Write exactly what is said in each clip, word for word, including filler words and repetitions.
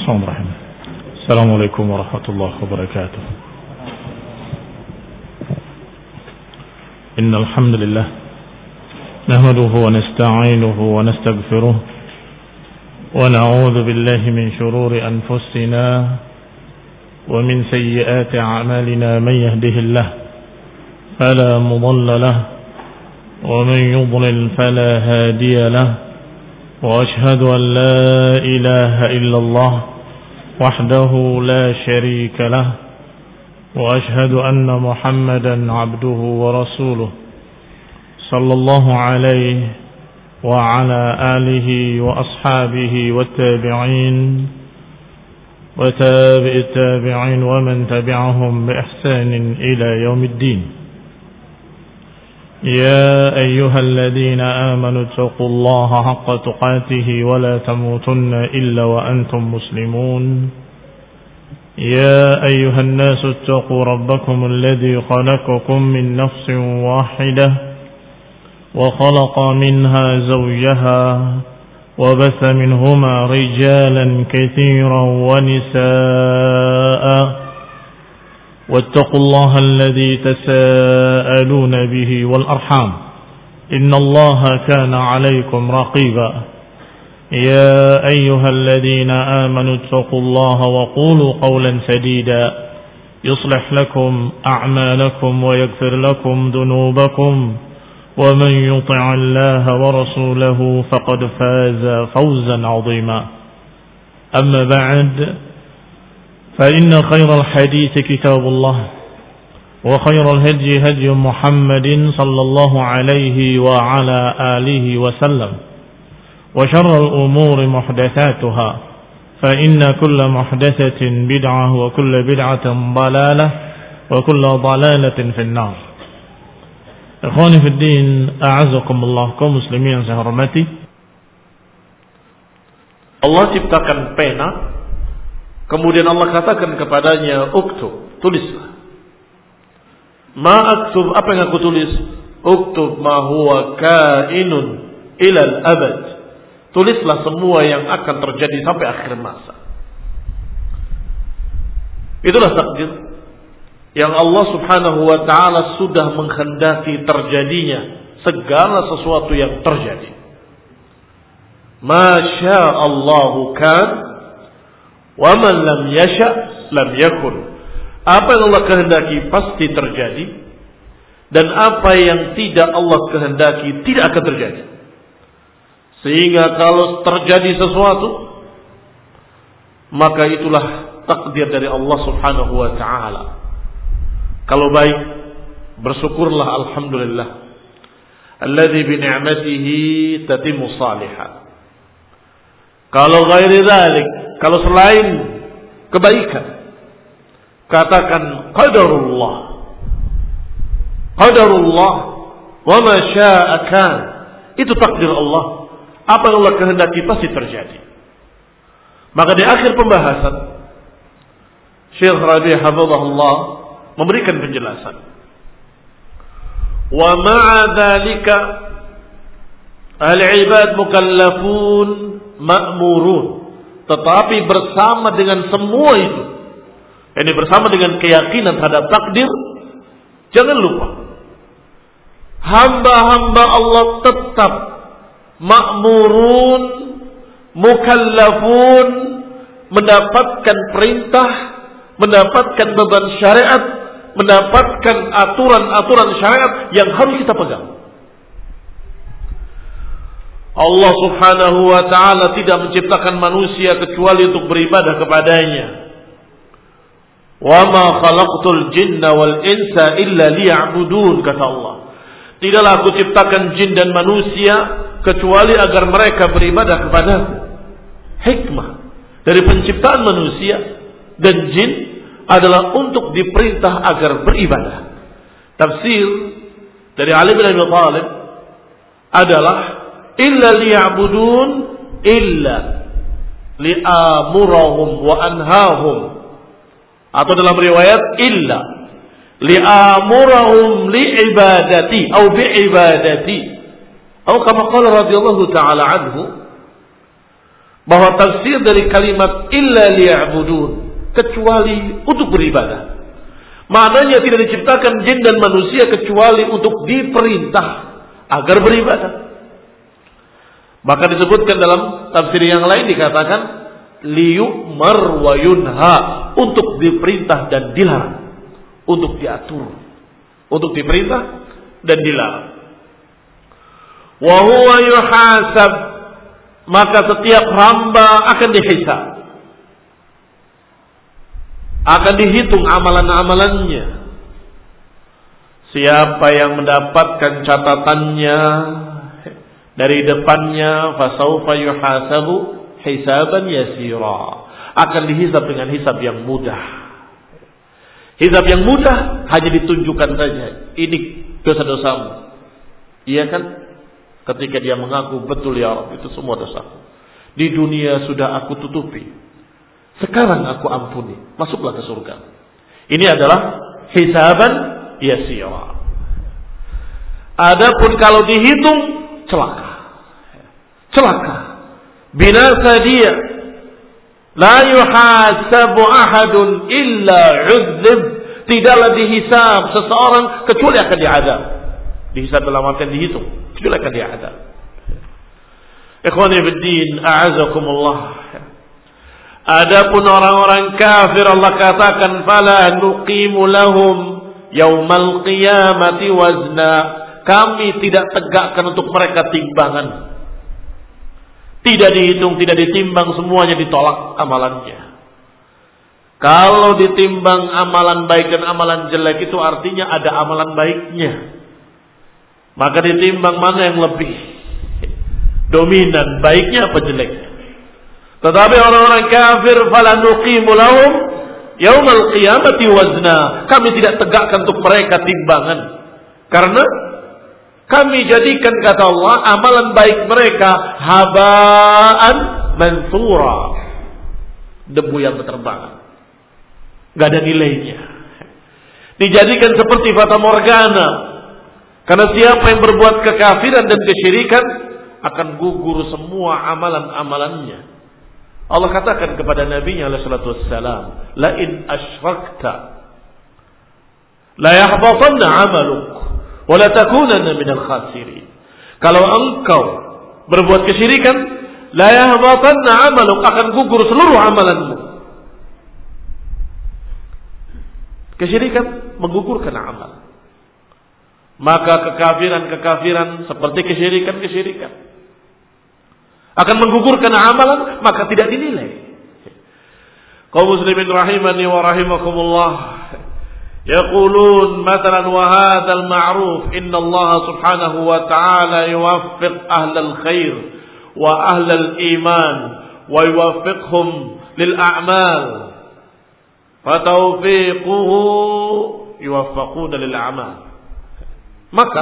Bismillahirrahmanirrahim. Assalamualaikum warahmatullahi wabarakatuh. Innal hamdalillah nahmaduhu wa nasta'inuhu wa nastaghfiruh wa na'udzu billahi min shururi anfusina wa min sayyiati a'malina man yahdihillahu fala mudilla lahu wa man yudlil fala hadiya lahu wa ashhadu an la ilaha illallah wahdahu la syarika lahu wa ashhadu anna Muhammadan abduhu wa rasuluh sallallahu alaihi wa ala alihi wa ashabihi wa tabi'in wa tabi'it tabi'in wa man tabi'ahum bi ihsanin ila yaumiddin. يا أيها الذين آمنوا اتقوا الله حق تقاته ولا تموتن إلا وأنتم مسلمون يا أيها الناس اتقوا ربكم الذي خلقكم من نفس واحدة وخلق منها زوجها وبث منهما رجالا كثيرا ونساء واتقوا الله الذي تساءلون به والأرحام إن الله كان عليكم رقيبا يا أيها الذين آمنوا اتقوا الله وقولوا قولا سديدا يصلح لكم أعمالكم ويغفر لكم ذنوبكم ومن يطع الله ورسوله فقد فاز فوزا عظيما أما بعد فإن خير الحديث كتاب الله وخير الهدي هدي محمد صلى الله عليه وعلى آله وسلم وشر الأمور محدثاتها فإن كل محدثة بدعة وكل بدعة ضلالة وكل ضلالة في النار. Ikhwani fi din, a'azakumullah, kaum muslimin yang saya hormati. Allah ciptakan pena, kemudian Allah katakan kepadanya, uktub, tulislah. Ma aktub, apa yang aku tulis? Uktub ma huwa kainun ilal abad. Tulislah semua yang akan terjadi sampai akhir masa. Itulah takdir yang Allah subhanahu wa ta'ala sudah menghendaki terjadinya segala sesuatu yang terjadi. Masya Allahu kan, wa man lam yasha lam yakun. Apa yang Allah kehendaki pasti terjadi, dan apa yang tidak Allah kehendaki tidak akan terjadi. Sehingga kalau terjadi sesuatu, maka itulah takdir dari Allah subhanahu wa ta'ala. Kalau baik, bersyukurlah alhamdulillah. Alladzi bi ni'matihi tatimmu shalihat. Kalau ghairi dzalik, kalau selain kebaikan, katakan qadarullah. Qadarullah wa ma syaa kan. Itu takdir Allah. Apa yang Allah kehendaki pasti terjadi. Maka di akhir pembahasan, Syekh Rabi' hafizahullah memberikan penjelasan. Wa ma'a dzalika al-ibad mukallafun ma'murun. Tetapi bersama dengan semua itu, ini bersama dengan keyakinan terhadap takdir, jangan lupa hamba-hamba Allah tetap ma'murun, mukallafun, mendapatkan perintah, mendapatkan beban syariat, mendapatkan aturan-aturan syariat yang harus kita pegang. Allah subhanahu wa ta'ala tidak menciptakan manusia kecuali untuk beribadah kepadanya. Wa ma khalaqtul jinna wal insa illa liya'budun, kata Allah. Tidaklah aku ciptakan jin dan manusia kecuali agar mereka beribadah kepadaku. Hikmah dari penciptaan manusia dan jin adalah untuk diperintah agar beribadah. Tafsir dari Ali bin Abi Thalib adalah illa liya'budun illa li'amurahum wa anhahum, atau dalam riwayat illa li'amurahum li'ibadati atau bi'ibadati, atau kama qala radhiyallahu ta'ala anhu, bahwa tafsir dari kalimat illa liya'budun, kecuali untuk beribadah. Maknanya tidak diciptakan jin dan manusia kecuali untuk diperintah agar beribadah. Maka disebutkan dalam tafsir yang lain dikatakan liyu'mar wa yunha, untuk diperintah dan dilarang, untuk diatur, untuk diperintah dan dilarang. Wa huwa yuhasab, maka setiap hamba akan dihisab, akan dihitung amalan-amalannya. Siapa yang mendapatkan catatannya dari depannya, fasaufa yuhasabu hisaban yasira, akan dihisab dengan hisab yang mudah. Hisab yang mudah hanya ditunjukkan saja, ini dosa-dosamu. Iya kan? Ketika dia mengaku, betul ya Rabb, itu semua dosaku. Di dunia sudah aku tutupi, sekarang aku ampuni, masuklah ke surga. Ini adalah hisaban yasira. Adapun kalau dihitung, celaka. Celaka. Binasa dia. La yuhasabu ahadun illa uzzib. Tidaklah dihisab seseorang kecuali akan diazab. Dihisab dalam artian dihitung, kecuali akan diazab. Ikhwani fiddin, a'azakumullah. Adapun orang-orang kafir, Allah katakan fala nuqimu lahum yaumal qiyamati wazna. Kami tidak tegakkan untuk mereka timbangan. Tidak dihitung, tidak ditimbang, semuanya ditolak amalannya. Kalau ditimbang amalan baik dan amalan jelek, itu artinya ada amalan baiknya. Maka ditimbang mana yang lebih dominan, baiknya apa jeleknya. Tetapi orang-orang kafir fala nuqimu lahum yaumal qiyamati wazna. Kami tidak tegakkan untuk mereka timbangan. Karena kami jadikan, kata Allah, amalan baik mereka habaan mansura, debu yang berterbangan, gak ada nilainya. Dijadikan seperti fata morgana. Karena siapa yang berbuat kekafiran dan kesyirikan akan gugur semua amalan-amalannya. Allah katakan kepada Nabi-Nya alaihi salatu wassalam, la in asyrakta la yahbatanna 'amaluk wa la takunanna minal khasirin. Kalau engkau berbuat kesyirikan, la yahbatanna 'amaluk, akan gugur seluruh amalanmu. Kesyirikan menggugurkan amal. Maka kekafiran-kekafiran seperti kesyirikan-kesyirikan akan menggugurkan amalan, maka tidak dinilai. Kaum muslimin rahimani wa rahimakumullah, yaqulun mathalan wa hadzal ma'ruf, inna Allah subhanahu wa ta'ala yuwaffiq ahlal khair wa ahlal iman wa yuwaffiqhum lil a'mal fa tawfiquhu yuwaffaquna lil a'mal. Maka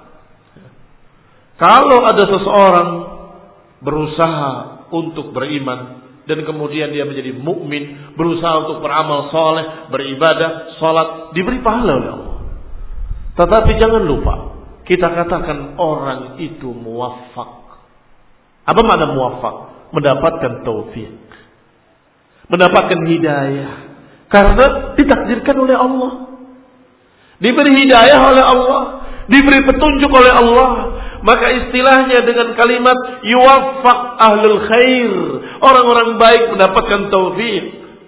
kalau ada seseorang berusaha untuk beriman dan kemudian dia menjadi mukmin, berusaha untuk beramal saleh, beribadah, salat, diberi pahala oleh Allah. Tetapi jangan lupa, kita katakan orang itu muwaffaq. Apa makna muwaffaq? Mendapatkan taufik, mendapatkan hidayah, karena ditakdirkan oleh Allah, diberi hidayah oleh Allah, diberi petunjuk oleh Allah. Maka istilahnya dengan kalimat yuwaffaq ahlul khair, orang-orang baik mendapatkan taufik.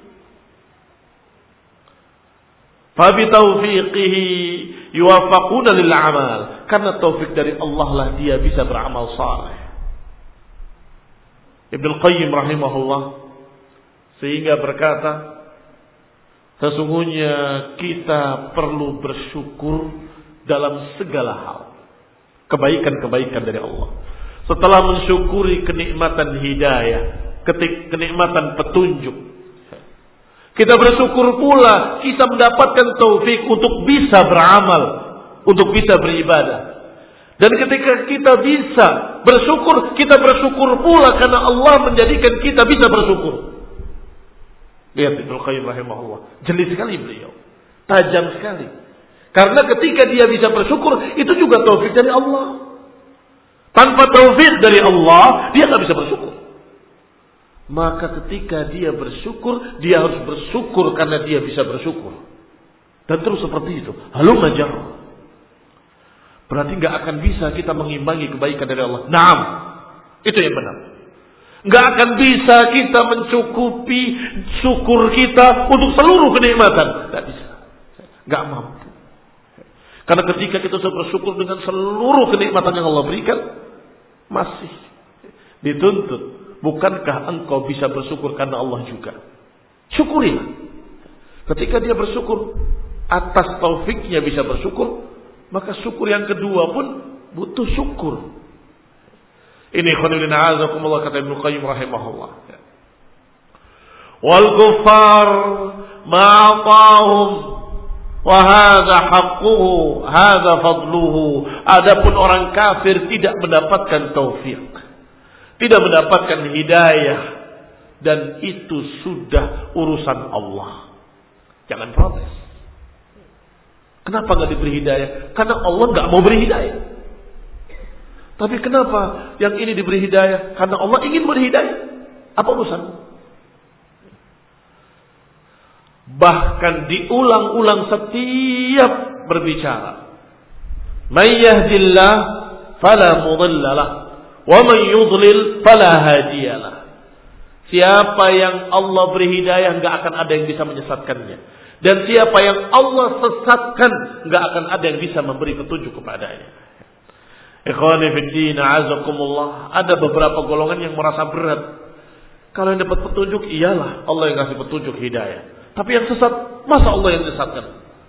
Fa bi taufiqihi yuwaffaquna lil amal, karena taufik dari Allah lah dia bisa beramal saleh. Ibnu Qayyim rahimahullah sehingga berkata, sesungguhnya kita perlu bersyukur dalam segala hal, kebaikan-kebaikan dari Allah. Setelah mensyukuri kenikmatan hidayah, ketik kenikmatan petunjuk, kita bersyukur pula kita mendapatkan taufik untuk bisa beramal, untuk bisa beribadah. Dan ketika kita bisa bersyukur, kita bersyukur pula karena Allah menjadikan kita bisa bersyukur. Lihat Ibnu Qayyim rahimahullah, jeli sekali beliau, tajam sekali. Karena ketika dia bisa bersyukur, itu juga taufik dari Allah. Tanpa taufik dari Allah, dia tidak bisa bersyukur. maka ketika dia bersyukur, dia harus bersyukur karena dia bisa bersyukur. Dan terus seperti itu. Halumma jarra. Berarti nggak akan bisa kita mengimbangi kebaikan dari Allah. Naam, itu yang benar. Nggak akan bisa kita mencukupi syukur kita untuk seluruh kenikmatan. Nggak bisa. Nggak mampu. Karena ketika kita sudah bersyukur dengan seluruh kenikmatan yang Allah berikan, masih dituntut. Bukankah engkau bisa bersyukur karena Allah juga? Syukurilah. Ketika dia bersyukur atas taufiknya bisa bersyukur, maka syukur yang kedua pun butuh syukur. Ini khonilin a'azakumullah kata Ibnu Qayyim rahimahullah. Wal kuffar ma'atahum wa hadza haqquhu hadza fadluhu. Adapun orang kafir tidak mendapatkan taufik, tidak mendapatkan hidayah, dan itu sudah urusan Allah. Jangan protes. Kenapa nggak diberi hidayah? Karena Allah nggak mau beri hidayah. Tapi kenapa yang ini diberi hidayah? Karena Allah ingin beri hidayah. Apa urusan? Bahkan diulang-ulang setiap berbicara. May yahdillah fala mudhillalah wa man yudlil fala hadiyalah. Siapa yang Allah beri hidayah nggak akan ada yang bisa menyesatkannya. Dan siapa yang Allah sesatkan, nggak akan ada yang bisa memberi petunjuk kepadanya. Ikhwani fiddin, a'azakumullah. Ada beberapa golongan yang merasa berat. Kalau yang dapat petunjuk, iyalah Allah yang kasih petunjuk hidayah. Tapi yang sesat, masa Allah yang sesatkan?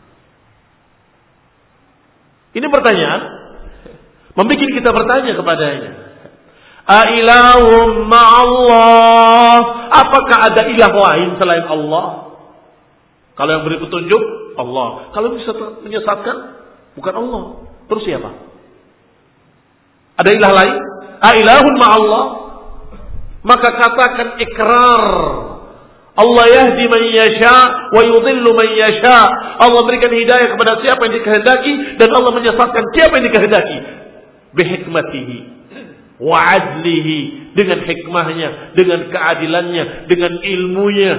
Ini pertanyaan, membuat kita bertanya kepadanya. Ailahum ma'allah. Apakah ada ilah lain selain Allah? Kalau yang beri petunjuk, Allah. Kalau bisa menyesatkan, bukan Allah. Terus siapa? Ada ilah lain? Ailahum ma'allah. Maka katakan ikrar. Allah yahdi man yasha wa yudhillu man yasha. Allah berikan hidayah kepada siapa yang dikehendaki, dan Allah menyesatkan siapa yang dikehendaki. Bihikmatihi wa adlihi, dengan hikmahnya, dengan keadilannya, dengan ilmunya.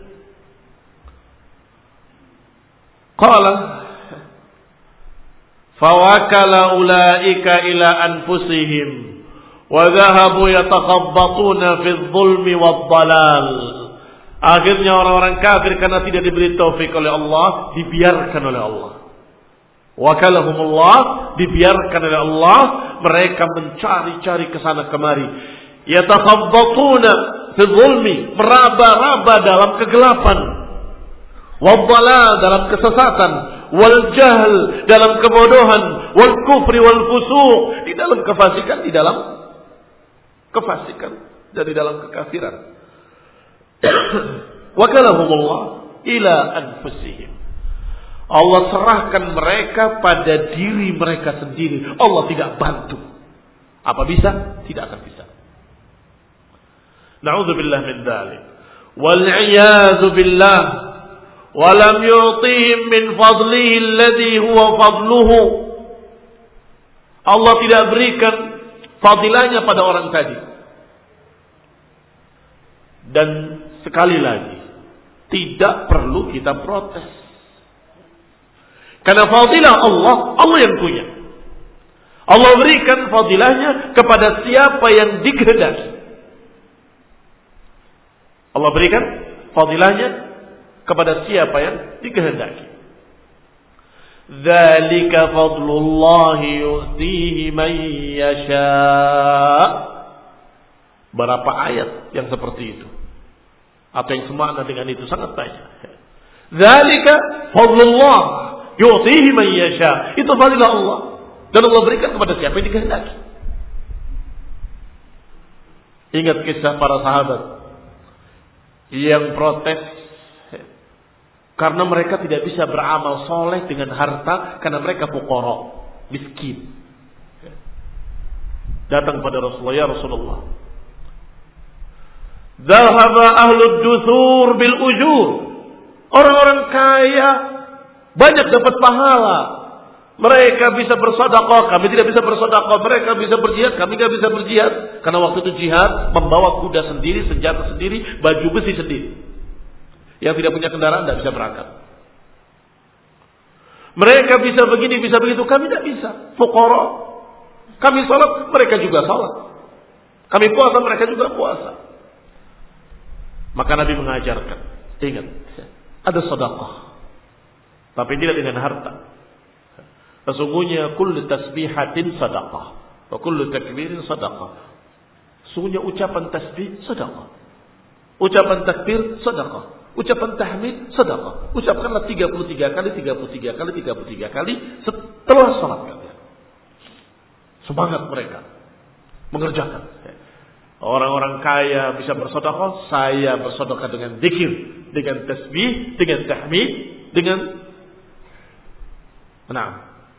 Qala fawakala ulaika ila anfusihim wa dhahabu yatakhabbatuna fi dhulmi wad dalal. Akhirnya orang-orang kafir karena tidak diberi taufik oleh Allah, dibiarkan oleh Allah. Wakalahumullah, dibiarkan oleh Allah, mereka mencari-cari ke sana kemari. Yatakhabbatuna fi dhulmi, meraba-raba dalam kegelapan. Wadhalal, dalam kesesatan. Wal jahl, dalam kebodohan. Wal kufri wal fusuq, di dalam kefasikan, di dalam kefasikan dan di dalam kekafiran. Wakalahumullah ila anfusihim. Allah serahkan mereka pada diri mereka sendiri. Allah tidak bantu. Apa bisa? Tidak akan bisa. Na'udzubillah min dzalik. Wal 'iyadzu billah. Wa lam yu'tihim min fadlihi alladhi huwa fadluhu. Allah tidak berikan fadilahnya pada orang tadi. Dan sekali lagi, tidak perlu kita protes. Karena fadilah Allah, Allah yang punya. Allah berikan fadilahnya kepada siapa yang dikehendaki. Allah berikan fadilahnya kepada siapa yang dikehendaki. Dzalika fadlullahi yu'tihi man yasha. Berapa ayat yang seperti itu? Atau yang semakna dengan itu? Sangat banyak. Dzalika fadlullah yu'tihi man yasha. Itu fadilah Allah, dan Allah berikan kepada siapa yang dikehendaki. Ingat kisah para sahabat yang protes karena mereka tidak bisa beramal soleh dengan harta, karena mereka fuqara, miskin. Datang pada Rasulullah, ya Rasulullah, dhahaba ahlud dusur bil ujur. Orang-orang kaya banyak dapat pahala. Mereka bisa bersedekah, kami tidak bisa bersedekah. Mereka bisa berjihad, kami tidak bisa berjihad. Karena waktu itu jihad membawa kuda sendiri, senjata sendiri, baju besi sendiri. Yang tidak punya kendaraan tidak bisa berangkat. Mereka bisa begini, bisa begitu, kami tidak bisa. Fuqara. Kami salat, mereka juga salat. Kami puasa, mereka juga puasa. Maka Nabi mengajarkan, ingat, ada sedekah, tapi tidak dengan harta. Sesungguhnya kullu tasbihatin sedekah, wa kullu takbirin sedekah. Sesungguhnya ucapan tasbih sedekah, ucapan takbir sedekah, ucapan tahmid sedekah. Ucapkanlah tiga puluh tiga kali, tiga puluh tiga kali, tiga puluh tiga kali setelah salat kalian. Semangat mereka mengerjakan. Orang-orang kaya bisa bersedekah, saya bersedekah dengan zikir, dengan tasbih, dengan tahmid, dengan nah.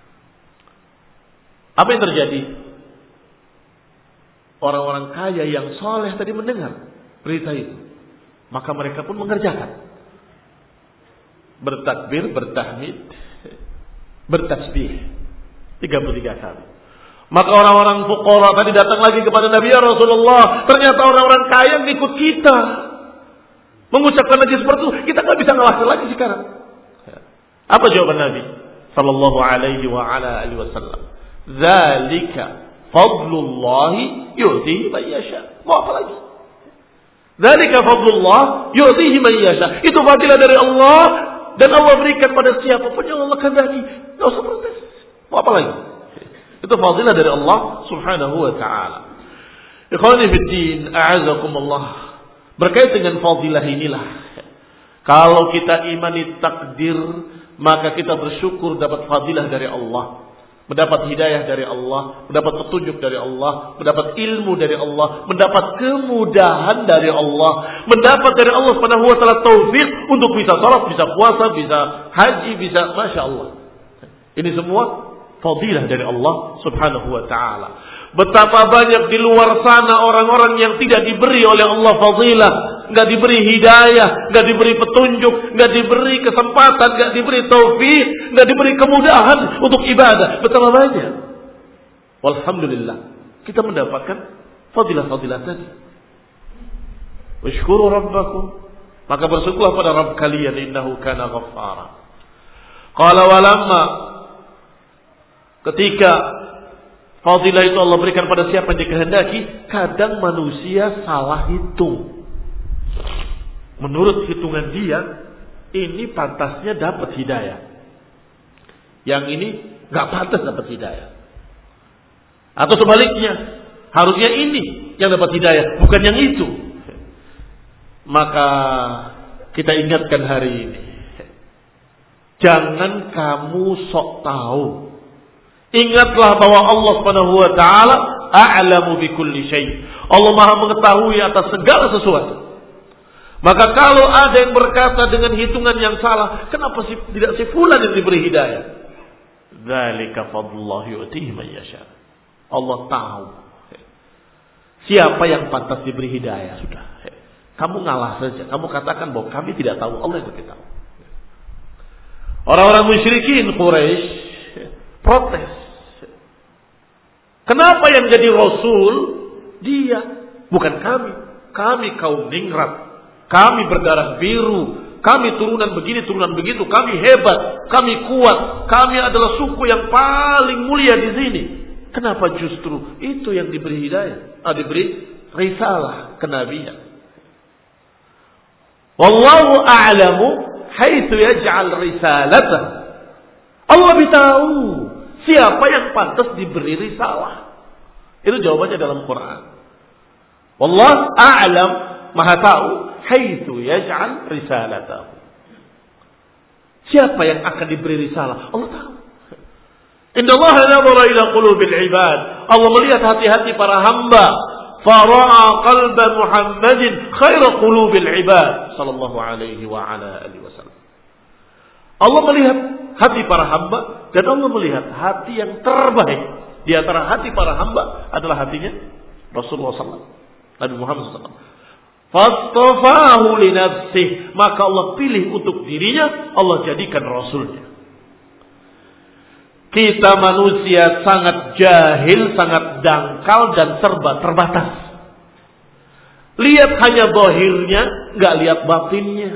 Apa yang terjadi? Orang-orang kaya yang soleh tadi mendengar berita itu, maka mereka pun mengerjakan. Bertakbir, bertahmid, bertasbih tiga puluh tiga kali. Maka orang-orang fuqara tadi datang lagi kepada Nabi, ya Rasulullah, ternyata orang-orang kaya yang ikut kita mengucapkan lagi seperti itu, kita nggak bisa ngelaksan lagi sekarang. Apa jawaban Nabi sallallahu alaihi wa ala alihi wasallam? Dzalika fadlullah yu'tihi man yasha. Mau apa lagi? Dzalika fadlullah yu'tihi man yasha. Itu fadilah dari Allah dan Allah berikan pada siapapun yang Allah kehendaki. Enggak usah protes. Mau apa lagi? Itu fadilah dari Allah Subhanahu wa taala. Ikhwani fid din, a'azakumullah. Berkait dengan fadilah inilah, kalau kita imani takdir, maka kita bersyukur dapat fadilah dari Allah, mendapat hidayah dari Allah, mendapat petunjuk dari Allah, mendapat ilmu dari Allah, mendapat kemudahan dari Allah, mendapat dari Allah Subhanahu wa taala taufik untuk bisa salat, bisa puasa, bisa haji, bisa masya Allah. Ini semua fadilah dari Allah Subhanahu wa taala. Betapa banyak di luar sana orang-orang yang tidak diberi oleh Allah fadilah, enggak diberi hidayah, enggak diberi petunjuk, enggak diberi kesempatan, enggak diberi taufik, enggak diberi kemudahan untuk ibadah. Betapa banyak. Walhamdulillah kita mendapatkan fadilah-fadilah tadi. Washkuru rabbakum, maka bersyukurlah pada Rabb kalian, innahu kana ghaffara. Qala walamma, ketika fadilah itu Allah berikan pada siapa yang dikehendaki, kadang manusia salah hitung. Menurut hitungan dia, ini pantasnya dapat hidayah, yang ini gak pantas dapat hidayah. Atau sebaliknya, harusnya ini yang dapat hidayah, bukan yang itu. Maka kita ingatkan hari ini, jangan kamu sok tahu. Ingatlah bahwa Allah Subhanahu wa taala a'lamu bikulli syai'. Allah Maha mengetahui atas segala sesuatu. Maka kalau ada yang berkata dengan hitungan yang salah, kenapa sih tidak si fulan yang diberi hidayah? Dzalika fadlullah yu'tihi man yasha. Allah tahu siapa yang pantas diberi hidayah, sudah. Kamu ngalah saja. Kamu katakan bahwa kami tidak tahu, Allah yang lebih tahu. Orang-orang musyrikin Quraisy protes. Kenapa yang jadi rasul dia, bukan kami? Kami kaum ningrat, kami berdarah biru, kami turunan begini, turunan begitu, kami hebat, kami kuat, kami adalah suku yang paling mulia di sini. Kenapa justru itu yang diberi hidayah, ah, diberi risalah kenabian? Wallahu a'lamu haitsu yaj'al risalatahu. Allah lebih tahu siapa yang pantas diberi risalah. Itu jawabannya dalam Quran. Wallahu a'lam, Maha tahu haitsu yaj'al risalatahu. Siapa yang akan diberi risalah? Allah tahu. Innallaha nadhara ila qulubil ibad. Allah melihat hati-hati para hamba. Fara'a qalba Muhammadin khaira qulubil ibad sallallahu alaihi wa ala alihi wasallam. Allah melihat hati para hamba dan Allah melihat hati yang terbaik di antara hati para hamba adalah hatinya Rasulullah sallallahu alaihi wasallam, Nabi Muhammad sallallahu alaihi wasallam. Fastafahu li nafsih, maka Allah pilih untuk dirinya, Allah jadikan rasulnya. Kita manusia sangat jahil, sangat dangkal dan serba terbatas. Lihat hanya zahirnya, nggak lihat batinnya.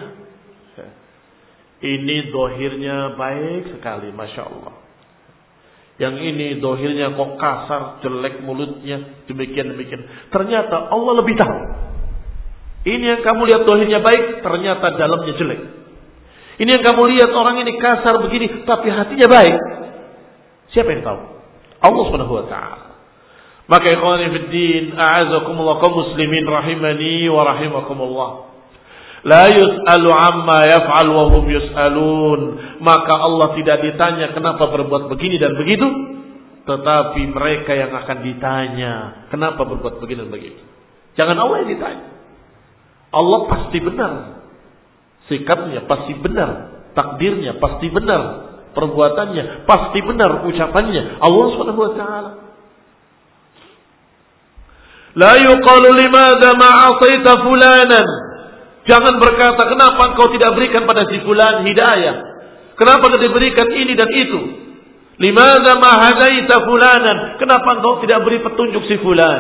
Ini zahirnya baik sekali, masya Allah. Yang ini zahirnya kok kasar, jelek mulutnya, demikian demikian. Ternyata Allah lebih tahu. Ini yang kamu lihat zahirnya baik, ternyata dalamnya jelek. Ini yang kamu lihat orang ini kasar begini, tapi hatinya baik. Siapa yang tahu? Allah Subhanahu wa taala. Maka ikhwani fid din, a'azakumullah kaum muslimin rahimani wa rahimakumullah. La yus'alu amma yaf'al wa hum yus'alun. Maka Allah tidak ditanya kenapa berbuat begini dan begitu, tetapi mereka yang akan ditanya kenapa berbuat begini dan begitu. Jangan Allah yang ditanya. Allah pasti benar. Sikapnya pasti benar, takdirnya pasti benar, perbuatannya pasti benar, ucapannya Allah Subhanahu wa taala. La yuqalu limadza ma 'asaita fulanan. Jangan berkata kenapa engkau tidak berikan pada si fulan hidayah? Kenapa tidak diberikan ini dan itu? Limadza ma hadaita fulanan? Kenapa engkau tidak beri petunjuk si fulan?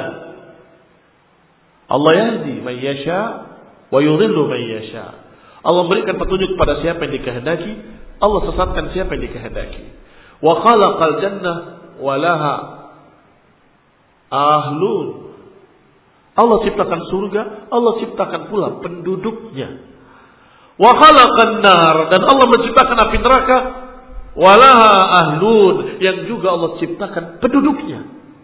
Allah yahdi man yasha wa yudhillu man yasha. Allah berikan petunjuk pada siapa yang dikehendaki, Allah sesatkan siapa yang dikehendaki. Wa khalaqal jannah wa laha ahlun. Allah ciptakan surga, Allah ciptakan pula penduduknya. Wa khalaqan nar, dan Allah menciptakan api neraka, wa laha ahlun, yang juga Allah ciptakan penduduknya.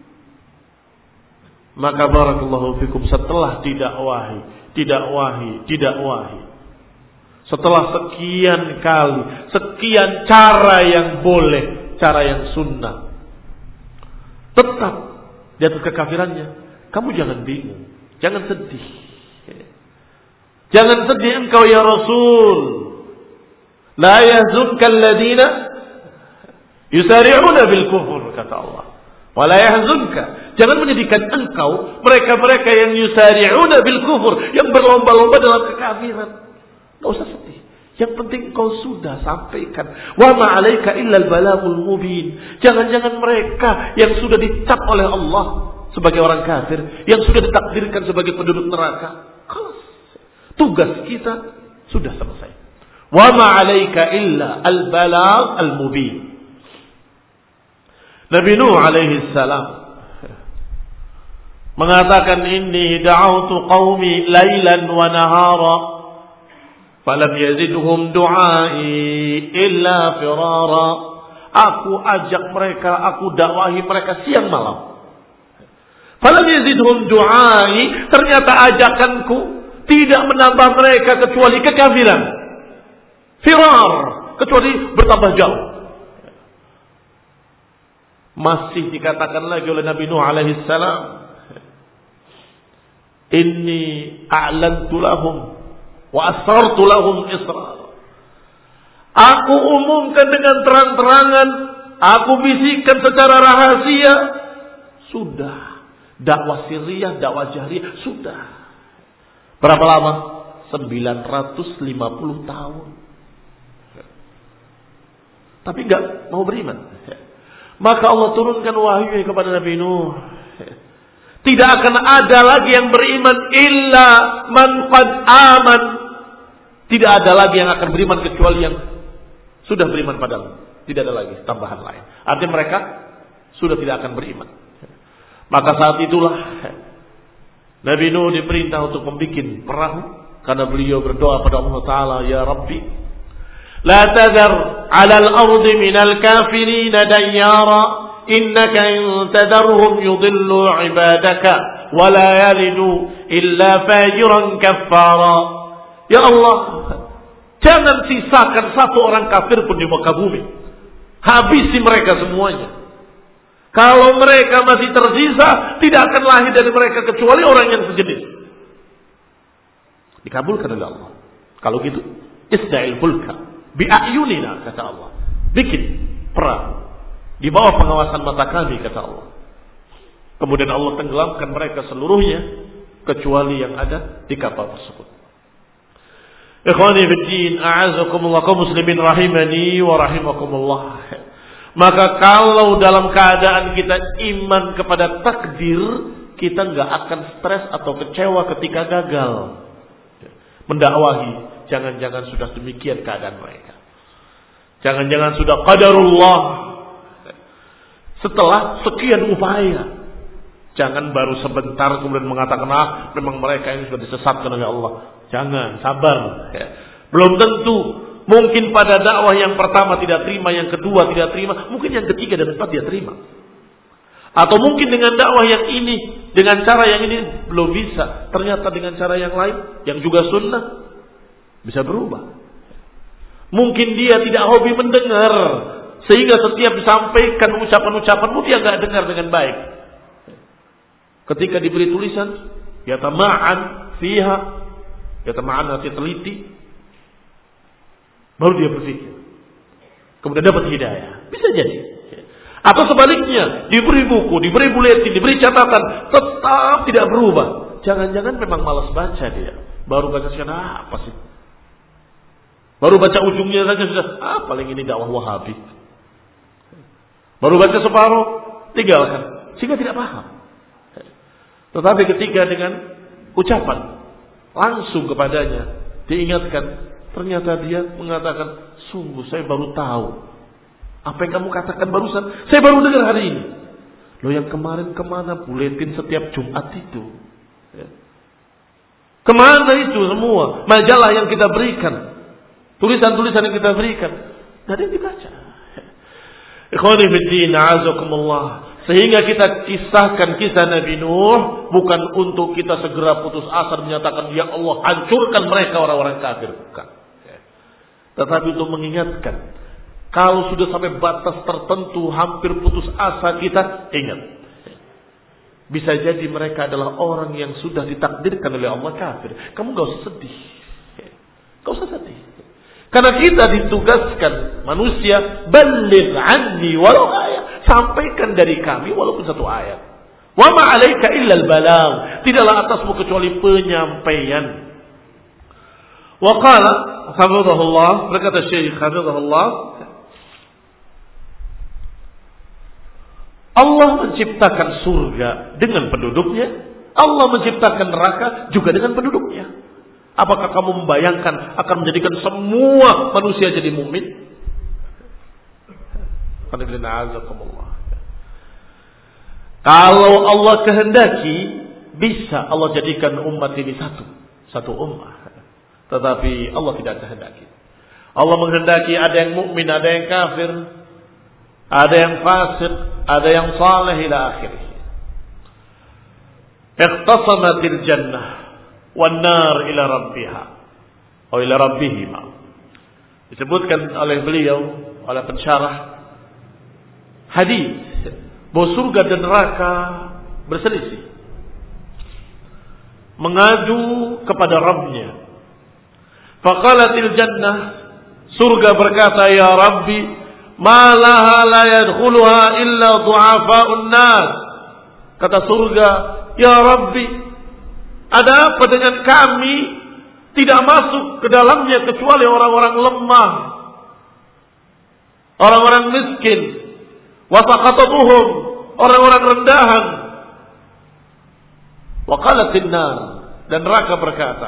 Maka barakallahu fikum, setelah didakwahi, didakwahi, didakwahi, setelah sekian kali, sekian cara yang boleh, cara yang sunnah, tetap di atas kekafirannya, kamu jangan bingung, jangan sedih. Jangan sedih engkau ya Rasul. La yahzunka alladhina yusari'una bil kufur, kata Allah. Wa la yahzunka, jangan menyedihkan engkau mereka-mereka yang yusari'una bil kufur, yang berlomba-lomba dalam kekafiran. Enggak usah sedih. Yang penting kau sudah sampaikan. Wa ma 'alaika illa al-balaghul mubin. Jangan-jangan mereka yang sudah dicap oleh Allah sebagai orang kafir, yang sudah ditakdirkan sebagai penduduk neraka, kelas. Tugas kita sudah selesai. Wa ma 'alaika illa al-balagh al-mubin. Nabi Nuh alaihi salam mengatakan, inni da'awtu qaumi lailan wa nahara falam yazidhum du'ai illa firara. Aku ajak mereka, aku dakwahi mereka siang malam. Falam yazidhum du'ai, ternyata ajakanku tidak menambah mereka kecuali kekafiran. Firar, kecuali bertambah jauh. Masih dikatakan lagi oleh Nabi Nuh alaihi salam, inni a'lantu lahum wa asrartu lahum israr. Aku umumkan dengan terang-terangan, aku bisikkan secara rahasia. Sudah. Dakwah sirriyah, dakwah jahriyah, sudah. Berapa lama? sembilan ratus lima puluh tahun. Tapi enggak mau beriman. Maka Allah turunkan wahyu kepada Nabi Nuh. Tidak akan ada lagi yang beriman illa man qad aman. Tidak ada lagi yang akan beriman kecuali yang sudah beriman padamu. Tidak ada lagi tambahan lain. Artinya mereka sudah tidak akan beriman. Maka saat itulah Nabi Nuh diperintah untuk membuat perahu, karena beliau berdoa pada Allah Ta'ala, ya Rabbi, la tadhar 'ala al-ardi minal kafirin dayyara, innaka in tadarhum yudillu 'ibadaka wa la yalidu illa fajiran kaffara. Ya Allah, jangan sisakan satu orang kafir pun di muka bumi. Habisi mereka semuanya. Kalau mereka masih tersisa, tidak akan lahir dari mereka kecuali orang yang sejenis. Dikabulkan oleh Allah. Kalau gitu, isda'il fulka bi'ayunina, kata Allah. Bikin perahu di bawah pengawasan mata kami, kata Allah. Kemudian Allah tenggelamkan mereka seluruhnya kecuali yang ada di kapal tersebut. Ikhwani fiddin, a'azakumullah kaum muslimin rahimani wa rahimakumullah. Maka kalau dalam keadaan kita iman kepada takdir, kita nggak akan stres atau kecewa ketika gagal mendakwahi. Jangan-jangan sudah demikian keadaan mereka. Jangan-jangan sudah qadarullah. Setelah sekian upaya, jangan baru sebentar kemudian mengatakan, ah memang mereka ini sudah disesatkan oleh Allah. Jangan, sabar. Belum tentu. Mungkin pada dakwah yang pertama tidak terima, yang kedua tidak terima, mungkin yang ketiga dan keempat dia terima. Atau mungkin dengan dakwah yang ini, dengan cara yang ini belum bisa, ternyata dengan cara yang lain, yang juga sunnah, bisa berubah. Mungkin dia tidak hobi mendengar, sehingga setiap disampaikan ucapan-ucapanmu dia nggak dengar dengan baik. Ketika diberi tulisan, yatama'an fiha, yatama'an nanti teliti, baru dia berpikir. Kemudian dapat hidayah. Bisa jadi. Atau sebaliknya, diberi buku, diberi buletin, diberi catatan, tetap tidak berubah. Jangan-jangan memang malas baca dia. Baru baca sekian, ah, apa sih? Baru baca ujungnya saja sudah, ah paling ini dakwah Wahabi. Baru baca separuh, tinggalkan. Sehingga tidak paham. Tetapi ketika dengan ucapan, langsung kepadanya, diingatkan, ternyata dia mengatakan, sungguh saya baru tahu. Apa yang kamu katakan barusan, saya baru dengar hari ini. Loh yang kemarin kemana buletin setiap Jumat itu? Ya. Kemana itu semua? Majalah yang kita berikan. Tulisan-tulisan yang kita berikan. Tidak ada yang dibaca. Ikhwani fiddin, a'azakumullah. Sehingga kita kisahkan kisah Nabi Nuh bukan untuk kita segera putus asa menyatakan ya Allah hancurkan mereka orang-orang kafir, bukan. Tetapi untuk mengingatkan, kalau sudah sampai batas tertentu hampir putus asa kita, ingat. Bisa jadi mereka adalah orang yang sudah ditakdirkan oleh Allah kafir. Kamu gak usah sedih. Gak usah sedih. Karena kita ditugaskan manusia, baligh anni walau ayat. Sampaikan dari kami walaupun satu ayat. Wa ma 'alaika illa al-balagh. Tidaklah atasmu kecuali penyampaian. Wa qala hafizahullah, berkata Syekh hafizahullah, Allah menciptakan surga dengan penduduknya, Allah menciptakan neraka juga dengan penduduknya. Apakah kamu membayangkan akan menjadikan semua manusia jadi mukmin? Kalau Allah kehendaki, bisa Allah jadikan umat ini satu, satu umat. Tetapi Allah tidak kehendaki. Allah menghendaki ada yang mukmin, ada yang kafir, ada yang fasik, ada yang saleh ila akhirih. Ikhtasamatil jannah wan nar ila rabbiha atau ila rabbihima. Disebutkan oleh beliau, oleh pensyarah hadis bahwa surga dan neraka berselisih, mengadu kepada Rabbnya. Faqalatil jannah, surga berkata, ya Rabbi, ma laha la yadkhuluha illa du'afa'un nas. Kata surga, ya Rabbi, ada apa dengan kami tidak masuk ke dalamnya kecuali orang-orang lemah, orang-orang miskin, wasaqatuhum, orang-orang rendahan. Wa qalatin nar, dan neraka berkata,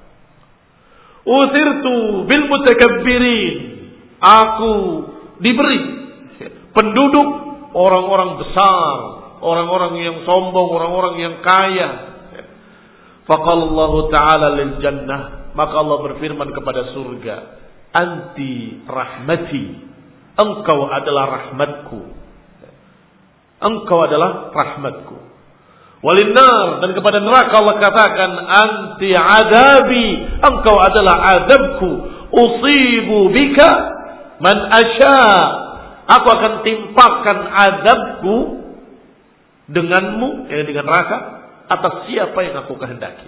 uthirtu bil mutakabbirin, aku diberi penduduk orang-orang besar, orang-orang yang sombong, orang-orang yang kaya. Faqallahu ta'ala lil jannah, maka Allah berfirman kepada surga, anti rahmati, engkau adalah rahmatku, engkau adalah rahmatku. Walinnar, dan kepada neraka Allah katakan, anti adabi, engkau adalah adabku. Usibu bika man asya, aku akan timpakan adabku denganmu, ya, dengan neraka, atas siapa yang aku kehendaki.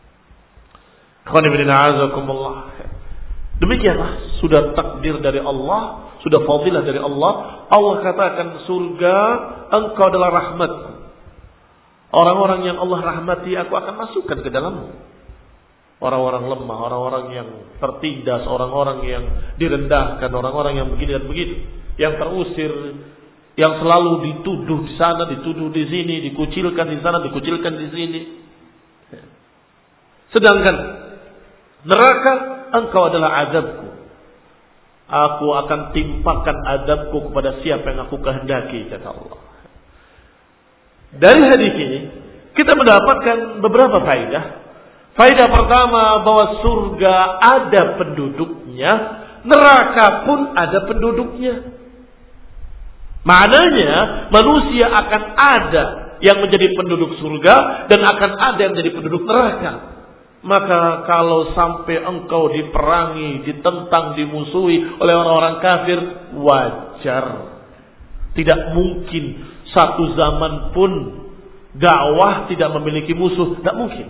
Demikianlah sudah takdir dari Allah, sudah fadilah dari Allah. Allah katakan surga, engkau adalah rahmatku. Orang-orang yang Allah rahmati aku akan masukkan ke dalammu. Orang-orang lemah, orang-orang yang tertindas, orang-orang yang direndahkan, orang-orang yang begini dan begitu, yang terusir, yang selalu dituduh di sana, dituduh di sini, dikucilkan di sana, dikucilkan di sini. Sedangkan neraka, engkau adalah azabku. Aku akan timpakan azabku kepada siapa yang aku kehendaki, kata Allah. Dari hadis ini kita mendapatkan beberapa faedah. Faedah pertama, bahwa surga ada penduduknya, neraka pun ada penduduknya. Maknanya manusia akan ada yang menjadi penduduk surga dan akan ada yang menjadi penduduk neraka. Maka kalau sampai engkau diperangi, ditentang, dimusuhi oleh orang-orang kafir, wajar. Tidak mungkin satu zaman pun dakwah tidak memiliki musuh, tidak mungkin.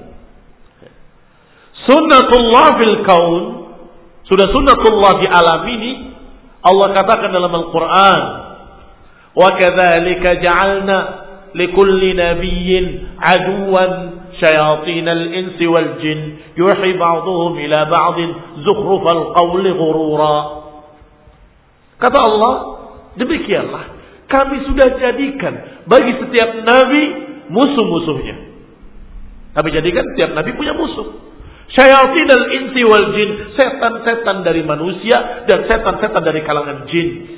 Sunnatullah fil kaun, sudah sunnatullah di alam ini. Allah katakan dalam Al-Quran, wa kadzalika ja'alna likulli nabiyyin aduwan syayatinal insi wal jin yuhi ba'dhum ila ba'din zukhrufal qawli ghurura. Kata Allah, demikianlah kami sudah jadikan bagi setiap nabi musuh-musuhnya. Kami jadikan setiap nabi punya musuh. Syayatinal insi wal jin, setan-setan dari manusia dan setan-setan dari kalangan jin.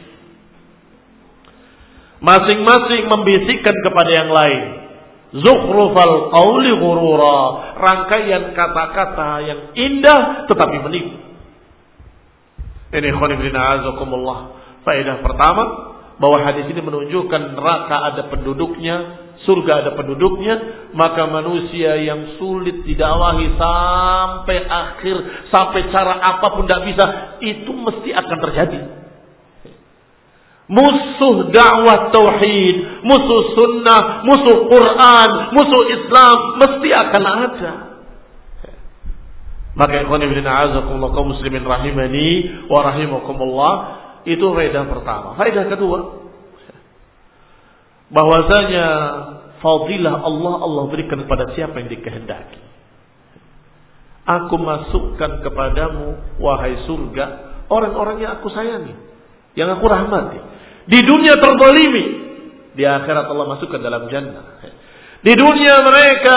Masing-masing membisikkan kepada yang lain. Zukhrufal qawli ghurura, rangkaian kata-kata yang indah tetapi menipu. Ini khonibina azakumullah. Faedah pertama, bahwa hadis ini menunjukkan neraka ada penduduknya, surga ada penduduknya. Maka manusia yang sulit didakwahi sampai akhir, sampai cara apapun tidak bisa, itu mesti akan terjadi. Musuh dakwah tauhid, musuh sunnah, musuh Quran, musuh Islam mesti akan ada. Maka ikhwan fillah a'azakumullah kaum muslimin rahimani wa rahimakumullah, itu faedah pertama. Faedah kedua, bahwasanya fadilah Allah Allah berikan kepada siapa yang dikehendaki. Aku masukkan kepadamu wahai surga orang-orang yang aku sayangi, yang aku rahmati. Di dunia terzalimi, di akhirat Allah masukkan dalam jannah. Di dunia mereka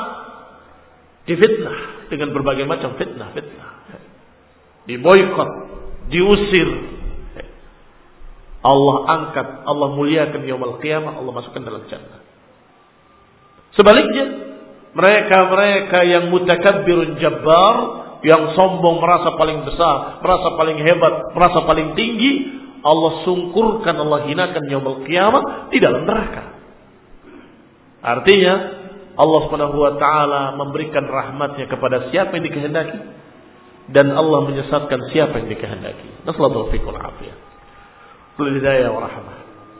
difitnah dengan berbagai macam fitnah-fitnah, diboikot, diusir. Allah angkat, Allah muliakan yaumul qiyamah, Allah masukkan dalam jannah. Sebaliknya, mereka-mereka yang mutakabbirun jabbar, yang sombong, merasa paling besar, merasa paling hebat, merasa paling tinggi, Allah sungkurkan, Allah hinakan yaumul qiyamah di dalam neraka. Artinya Allah Subhanahu wa taala memberikan rahmatnya kepada siapa yang dikehendaki dan Allah menyesatkan siapa yang dikehendaki. Nasallahu fiikum afiyah. Hidayah wa rahmah.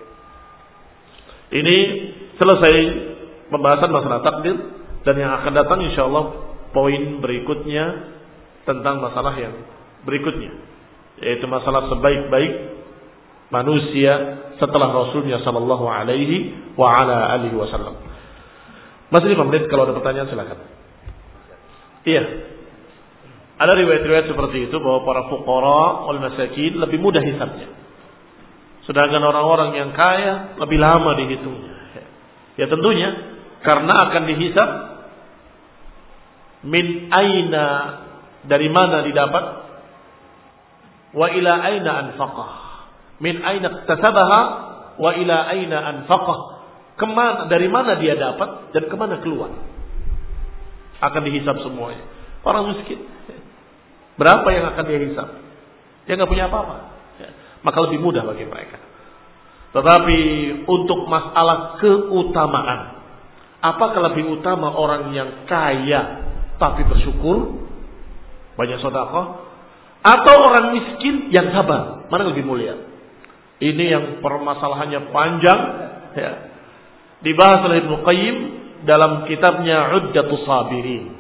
Ini selesai pembahasan masalah takdir, dan yang akan datang insyaallah poin berikutnya tentang masalah yang berikutnya, yaitu masalah sebaik-baik manusia setelah Rasulnya sallallahu alaihi wa ala alihi wasallam. Masih lima menit, kalau ada pertanyaan silakan. Iya. Ada riwayat-riwayat seperti itu bahwa para fuqara wal masakin lebih mudah hisabnya. Sedangkan orang-orang yang kaya lebih lama dihitungnya. Ya tentunya karena akan dihisab min aina, dari mana didapat, wa ila aina anfaqah. Min aina iktasabaha wa ila aina anfaqah. Kemana, dari mana dia dapat dan kemana keluar. Akan dihisab semuanya. Orang miskin, berapa yang akan dia hisab? Dia nggak punya apa-apa. Maka lebih mudah bagi mereka. Tetapi untuk masalah keutamaan, apakah lebih utama orang yang kaya tapi bersyukur, banyak sedekah, atau orang miskin yang sabar? Mana lebih mulia? Ini yang permasalahannya panjang, ya. Dibahas oleh Ibnu Qayyim dalam kitabnya Uddatus Sabirin.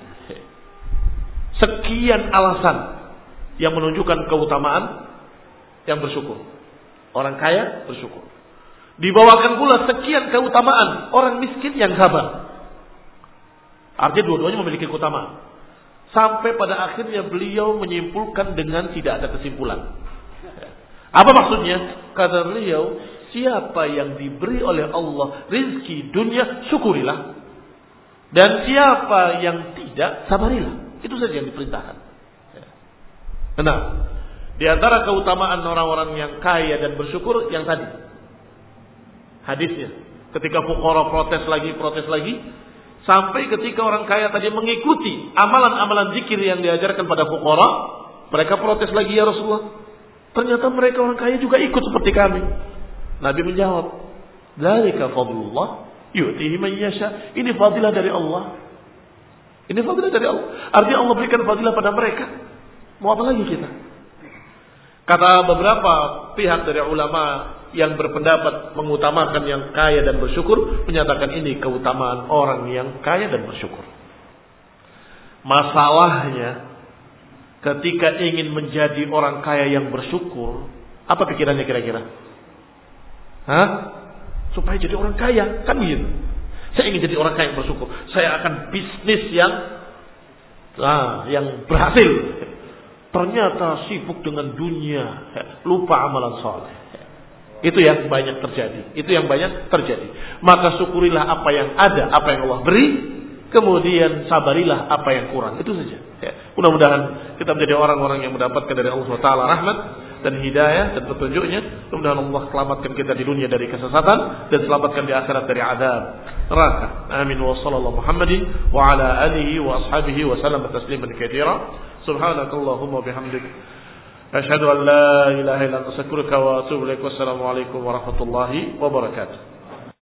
Sekian alasan yang menunjukkan keutamaan yang bersyukur. Orang kaya bersyukur. Dibawakan pula sekian keutamaan orang miskin yang sabar. Artinya dua-duanya memiliki keutamaan. Sampai pada akhirnya beliau menyimpulkan dengan tidak ada kesimpulan. Apa maksudnya? Kata beliau, siapa yang diberi oleh Allah rizki dunia, syukurilah. Dan siapa yang tidak, sabarilah. Itu saja yang diperintahkan. Nah, di antara keutamaan orang-orang yang kaya dan bersyukur yang tadi hadisnya, ketika fuqara protes lagi, protes lagi, sampai ketika orang kaya tadi mengikuti amalan-amalan zikir yang diajarkan pada fuqara, mereka protes lagi, ya Rasulullah, ternyata mereka orang kaya juga ikut seperti kami. Nabi menjawab, dzalika fadlullah yu'tihi man yasha. Ini fadilah dari Allah. Ini fadilah dari Allah. Artinya Allah berikan fadilah pada mereka. Mau apa lagi kita? Kata beberapa pihak dari ulama yang berpendapat mengutamakan yang kaya dan bersyukur, menyatakan ini keutamaan orang yang kaya dan bersyukur. Masalahnya, ketika ingin menjadi orang kaya yang bersyukur, apa pikirannya kira-kira? Hah? Supaya jadi orang kaya, kan gitu. Saya ingin jadi orang kaya yang bersyukur. Saya akan bisnis yang ah, yang berhasil. Ternyata sibuk dengan dunia, lupa amalan saleh. Itu yang banyak terjadi. Itu yang banyak terjadi. Maka syukurilah apa yang ada, apa yang Allah beri, kemudian sabarilah apa yang kurang. Itu saja. Ya. Mudah-mudahan kita menjadi orang-orang yang mendapatkan dari Allah subhanahu wa taala rahmat dan hidayah dan petunjuknya. Mudah-mudahan Allah selamatkan kita di dunia dari kesesatan dan selamatkan di akhirat dari azab neraka. Amin wa sallallahu Muhammadin wa ala alihi wa ashabihi wa sallam tasliman katsira. Subhanakallahumma bihamdik asyhadu an la ilaha illa anta astaghfiruka wa atubu ilaik. Wassalamu alaikum warahmatullahi wabarakatuh.